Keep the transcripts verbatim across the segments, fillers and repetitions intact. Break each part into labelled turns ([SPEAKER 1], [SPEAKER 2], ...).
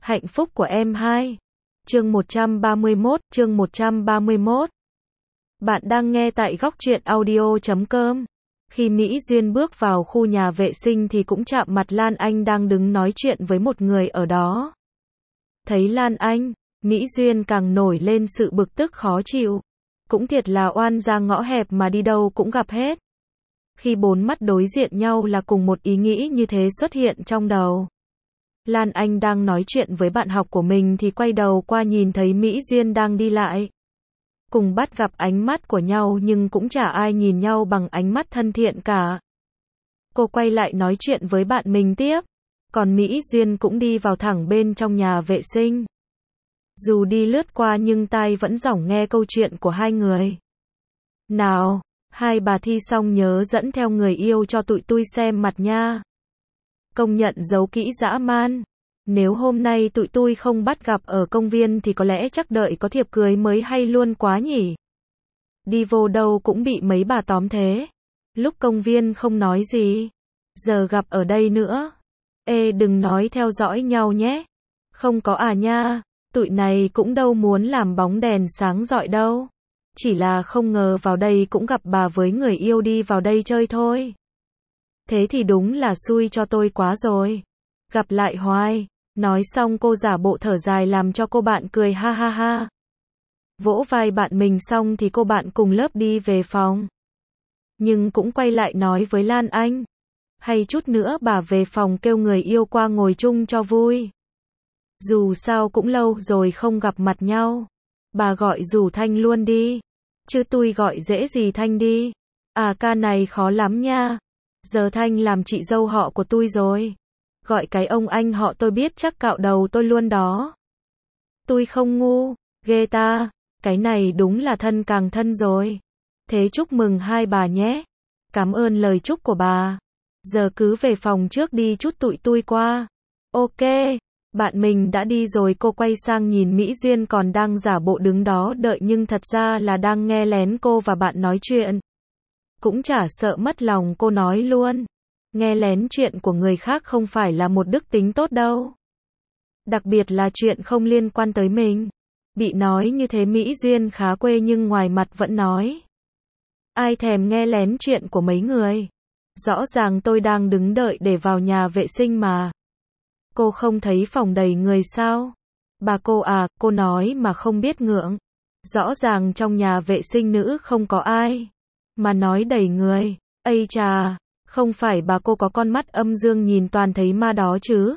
[SPEAKER 1] Hạnh phúc của em hai. Chương một trăm ba mươi mốt, chương một trăm ba mươi mốt. Bạn đang nghe tại góc truyện audio chấm com. Khi Mỹ Duyên bước vào khu nhà vệ sinh thì cũng chạm mặt Lan Anh đang đứng nói chuyện với một người ở đó. Thấy Lan Anh, Mỹ Duyên càng nổi lên sự bực tức khó chịu. Cũng thiệt là oan ra ngõ hẹp mà đi đâu cũng gặp hết. Khi bốn mắt đối diện nhau là cùng một ý nghĩ như thế xuất hiện trong đầu. Lan Anh đang nói chuyện với bạn học của mình thì quay đầu qua nhìn thấy Mỹ Duyên đang đi lại. Cùng bắt gặp ánh mắt của nhau nhưng cũng chả ai nhìn nhau bằng ánh mắt thân thiện cả. Cô quay lại nói chuyện với bạn mình tiếp. Còn Mỹ Duyên cũng đi vào thẳng bên trong nhà vệ sinh. Dù đi lướt qua nhưng tai vẫn dõng nghe câu chuyện của hai người. Nào, hai bà thi xong nhớ dẫn theo người yêu cho tụi tui xem mặt nha. Công nhận giấu kỹ dã man. Nếu hôm nay tụi tui không bắt gặp ở công viên thì có lẽ chắc đợi có thiệp cưới mới hay luôn quá nhỉ. Đi vô đâu cũng bị mấy bà tóm thế. Lúc công viên không nói gì. Giờ gặp ở đây nữa. Ê đừng nói theo dõi nhau nhé. Không có à nha. Tụi này cũng đâu muốn làm bóng đèn sáng rọi đâu. Chỉ là không ngờ vào đây cũng gặp bà với người yêu đi vào đây chơi thôi. Thế thì đúng là xui cho tôi quá rồi. Gặp lại hoài. Nói xong cô giả bộ thở dài làm cho cô bạn cười ha ha ha. Vỗ vai bạn mình xong thì cô bạn cùng lớp đi về phòng. Nhưng cũng quay lại nói với Lan Anh. Hay chút nữa bà về phòng kêu người yêu qua ngồi chung cho vui. Dù sao cũng lâu rồi không gặp mặt nhau. Bà gọi rủ Thanh luôn đi. Chứ tôi gọi dễ gì Thanh đi. À ca này khó lắm nha. Giờ Thanh làm chị dâu họ của tôi rồi. Gọi cái ông anh họ tôi biết chắc cạo đầu tôi luôn đó. Tôi không ngu, ghê ta. Cái này đúng là thân càng thân rồi. Thế chúc mừng hai bà nhé. Cảm ơn lời chúc của bà. Giờ cứ về phòng trước đi chút tụi tôi qua. Ok. Bạn mình đã đi rồi cô quay sang nhìn Mỹ Duyên còn đang giả bộ đứng đó đợi nhưng thật ra là đang nghe lén cô và bạn nói chuyện. Cũng chả sợ mất lòng cô nói luôn. Nghe lén chuyện của người khác không phải là một đức tính tốt đâu. Đặc biệt là chuyện không liên quan tới mình. Bị nói như thế Mỹ Duyên khá quê nhưng ngoài mặt vẫn nói. Ai thèm nghe lén chuyện của mấy người. Rõ ràng tôi đang đứng đợi để vào nhà vệ sinh mà. Cô không thấy phòng đầy người sao? Bà cô à, cô nói mà không biết ngượng. Rõ ràng trong nhà vệ sinh nữ không có ai. Mà nói đầy người. Ây chà, không phải bà cô có con mắt âm dương nhìn toàn thấy ma đó chứ?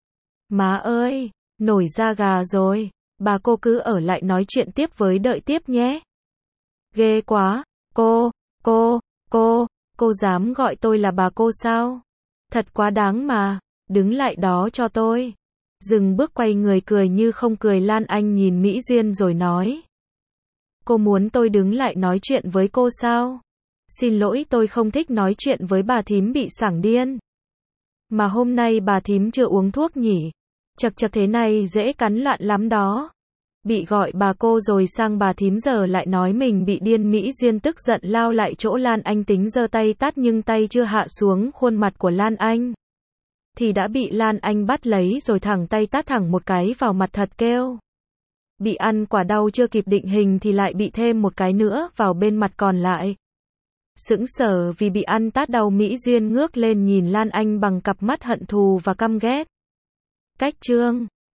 [SPEAKER 1] Má ơi, nổi da gà rồi. Bà cô cứ ở lại nói chuyện tiếp với đợi tiếp nhé. Ghê quá, cô, cô, cô, cô dám gọi tôi là bà cô sao? Thật quá đáng mà. Đứng lại đó cho tôi. Dừng bước quay người cười như không cười Lan Anh nhìn Mỹ Duyên rồi nói. Cô muốn tôi đứng lại nói chuyện với cô sao? Xin lỗi tôi không thích nói chuyện với bà thím bị sảng điên. Mà hôm nay bà thím chưa uống thuốc nhỉ? Chật chật thế này dễ cắn loạn lắm đó. Bị gọi bà cô rồi sang bà thím giờ lại nói mình bị điên. Mỹ Duyên tức giận lao lại chỗ Lan Anh tính giơ tay tát nhưng tay chưa hạ xuống khuôn mặt của Lan Anh. Thì đã bị Lan Anh bắt lấy rồi thẳng tay tát thẳng một cái vào mặt thật kêu. Bị ăn quả đau chưa kịp định hình thì lại bị thêm một cái nữa vào bên mặt còn lại. Sững sờ vì bị ăn tát đau Mỹ Duyên ngước lên nhìn Lan Anh bằng cặp mắt hận thù và căm ghét. Cách chương